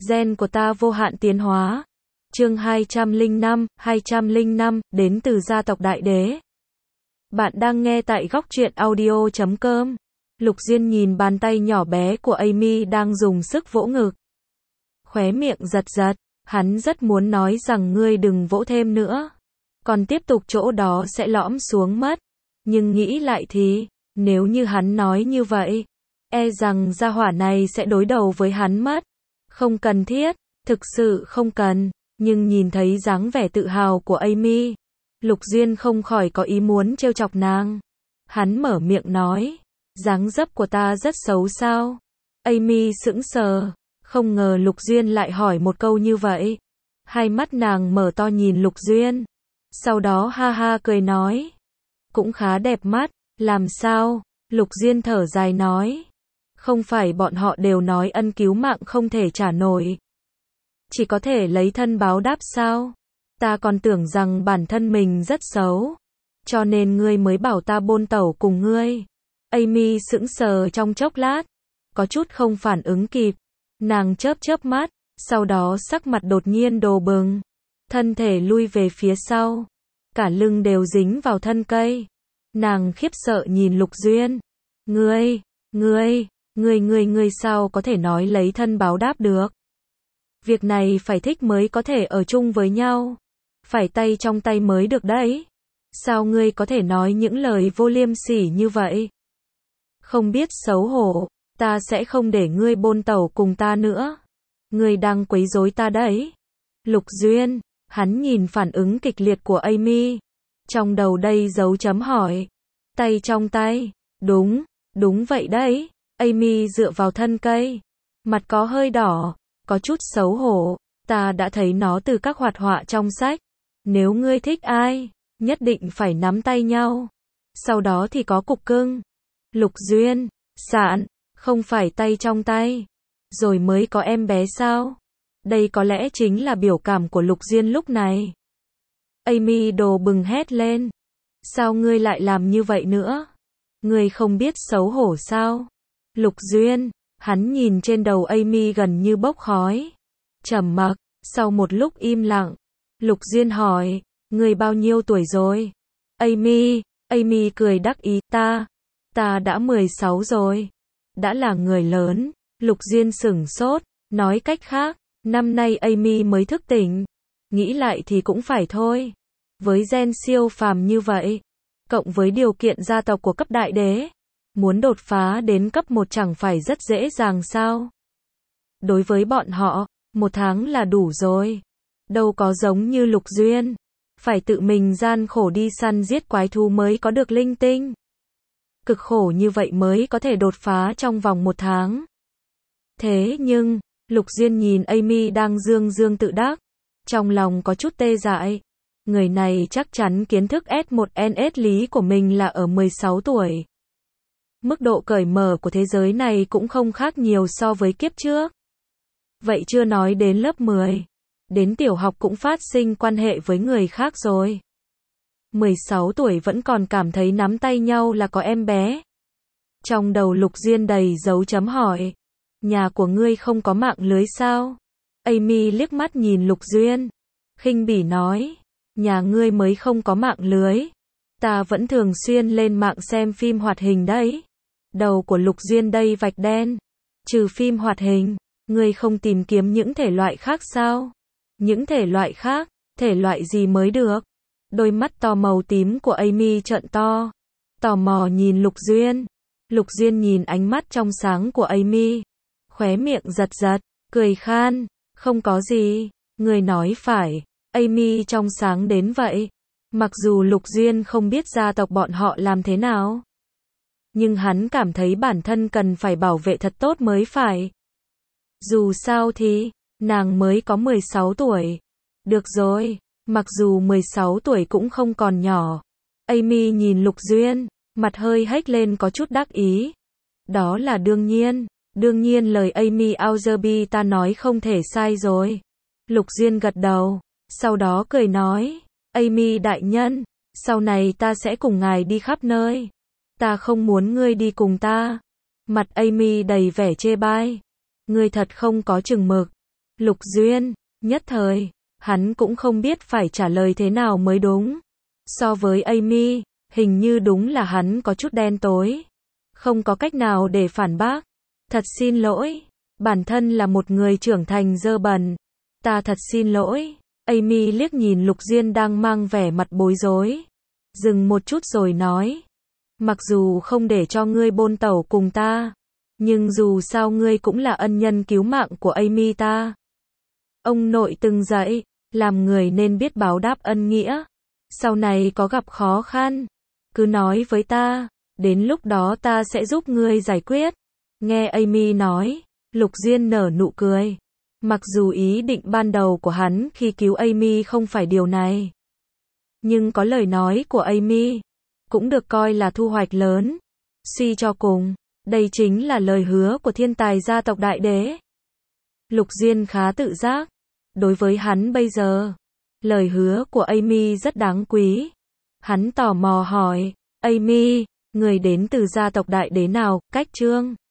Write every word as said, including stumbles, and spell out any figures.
Gen của ta vô hạn tiến hóa. Chương hai trăm lẻ năm, hai trăm lẻ năm, đến từ gia tộc Đại Đế. Bạn đang nghe tại góc truyện audio chấm com. Lục Diên nhìn bàn tay nhỏ bé của Amy đang dùng sức vỗ ngực. Khóe miệng giật giật, hắn rất muốn nói rằng ngươi đừng vỗ thêm nữa. Còn tiếp tục chỗ đó sẽ lõm xuống mất. Nhưng nghĩ lại thì, nếu như hắn nói như vậy, e rằng gia hỏa này sẽ đối đầu với hắn mất. Không cần thiết, thực sự không cần, nhưng nhìn thấy dáng vẻ tự hào của Amy, Lục Diên không khỏi có ý muốn trêu chọc nàng. Hắn mở miệng nói, dáng dấp của ta rất xấu sao? Amy sững sờ, không ngờ Lục Diên lại hỏi một câu như vậy. Hai mắt nàng mở to nhìn Lục Diên, sau đó ha ha cười nói, cũng khá đẹp mắt, làm sao? Lục Diên thở dài nói, không phải bọn họ đều nói ân cứu mạng không thể trả nổi, chỉ có thể lấy thân báo đáp sao? Ta còn tưởng rằng bản thân mình rất xấu, cho nên ngươi mới bảo ta bôn tẩu cùng ngươi. Amy sững sờ trong chốc lát, có chút không phản ứng kịp. Nàng chớp chớp mắt, sau đó sắc mặt đột nhiên đỏ bừng, thân thể lui về phía sau, cả lưng đều dính vào thân cây. Nàng khiếp sợ nhìn Lục Diên. Ngươi, ngươi, ngươi ngươi ngươi sao có thể nói lấy thân báo đáp được? Việc này phải thích mới có thể ở chung với nhau, phải tay trong tay mới được đấy. Sao ngươi có thể nói những lời vô liêm sỉ như vậy? Không biết xấu hổ, ta sẽ không để ngươi bôn tẩu cùng ta nữa. Ngươi đang quấy rối ta đấy. Lục Duyên, hắn nhìn phản ứng kịch liệt của Amy, trong đầu đây dấu chấm hỏi. Tay trong tay, đúng, đúng vậy đấy. Amy dựa vào thân cây, mặt có hơi đỏ, có chút xấu hổ. Ta đã thấy nó từ các hoạt họa trong sách. Nếu ngươi thích ai, nhất định phải nắm tay nhau, sau đó thì có cục cưng. Lục Duyên, sạn, không phải tay trong tay, rồi mới có em bé sao? Đây có lẽ chính là biểu cảm của Lục Duyên lúc này. Amy đồ bừng hét lên. Sao ngươi lại làm như vậy nữa? Ngươi không biết xấu hổ sao? Lục Duyên, hắn nhìn trên đầu Amy gần như bốc khói. Trầm mặc, sau một lúc im lặng, Lục Duyên hỏi, ngươi bao nhiêu tuổi rồi? Amy, Amy cười đắc ý, ta, ta đã mười sáu rồi. Đã là người lớn. Lục Duyên sửng sốt, nói cách khác, năm nay Amy mới thức tỉnh. Nghĩ lại thì cũng phải thôi. Với gen siêu phàm như vậy, cộng với điều kiện gia tộc của cấp đại đế, muốn đột phá đến cấp một chẳng phải rất dễ dàng sao? Đối với bọn họ, một tháng là đủ rồi. Đâu có giống như Lục Duyên, phải tự mình gian khổ đi săn giết quái thú mới có được linh tinh. Cực khổ như vậy mới có thể đột phá trong vòng một tháng. Thế nhưng, Lục Duyên nhìn Amy đang dương dương tự đắc, trong lòng có chút tê dại. Người này chắc chắn kiến thức S một N S lý của mình là ở mười sáu tuổi. Mức độ cởi mở của thế giới này cũng không khác nhiều so với kiếp trước. Vậy chưa nói đến lớp mười. Đến tiểu học cũng phát sinh quan hệ với người khác rồi. mười sáu tuổi vẫn còn cảm thấy nắm tay nhau là có em bé. Trong đầu Lục Duyên đầy dấu chấm hỏi. Nhà của ngươi không có mạng lưới sao? Amy liếc mắt nhìn Lục Duyên, khinh bỉ nói, nhà ngươi mới không có mạng lưới. Ta vẫn thường xuyên lên mạng xem phim hoạt hình đấy. Đầu của Lục Duyên đây vạch đen. Trừ phim hoạt hình, ngươi không tìm kiếm những thể loại khác sao? Những thể loại khác, thể loại gì mới được? Đôi mắt to màu tím của Amy trợn to, tò mò nhìn Lục Duyên. Lục Duyên nhìn ánh mắt trong sáng của Amy, khóe miệng giật giật, cười khan, không có gì, người nói phải. Amy trong sáng đến vậy. Mặc dù Lục Duyên không biết gia tộc bọn họ làm thế nào, nhưng hắn cảm thấy bản thân cần phải bảo vệ thật tốt mới phải. Dù sao thì, nàng mới có mười sáu tuổi. Được rồi, mặc dù mười sáu tuổi cũng không còn nhỏ. Amy nhìn Lục Duyên, mặt hơi hếch lên có chút đắc ý. Đó là đương nhiên, đương nhiên lời Amy Algerby ta nói không thể sai rồi. Lục Duyên gật đầu, sau đó cười nói, Amy đại nhân, sau này ta sẽ cùng ngài đi khắp nơi. Ta không muốn ngươi đi cùng ta. Mặt Amy đầy vẻ chê bai. Ngươi thật không có chừng mực. Lục Duyên, nhất thời, hắn cũng không biết phải trả lời thế nào mới đúng. So với Amy, hình như đúng là hắn có chút đen tối. Không có cách nào để phản bác. Thật xin lỗi, bản thân là một người trưởng thành dơ bẩn. Ta thật xin lỗi. Amy liếc nhìn Lục Duyên đang mang vẻ mặt bối rối. Dừng một chút rồi nói. Mặc dù không để cho ngươi bôn tẩu cùng ta, nhưng dù sao ngươi cũng là ân nhân cứu mạng của Amy ta. Ông nội từng dạy, làm người nên biết báo đáp ân nghĩa. Sau này có gặp khó khăn, cứ nói với ta, đến lúc đó ta sẽ giúp ngươi giải quyết. Nghe Amy nói, Lục Duyên nở nụ cười. Mặc dù ý định ban đầu của hắn khi cứu Amy không phải điều này, nhưng có lời nói của Amy cũng được coi là thu hoạch lớn. Suy cho cùng, đây chính là lời hứa của thiên tài gia tộc Đại Đế. Lục Duyên khá tự giác. Đối với hắn bây giờ, lời hứa của Amy rất đáng quý. Hắn tò mò hỏi, Amy, người đến từ gia tộc Đại Đế nào, cách Trương?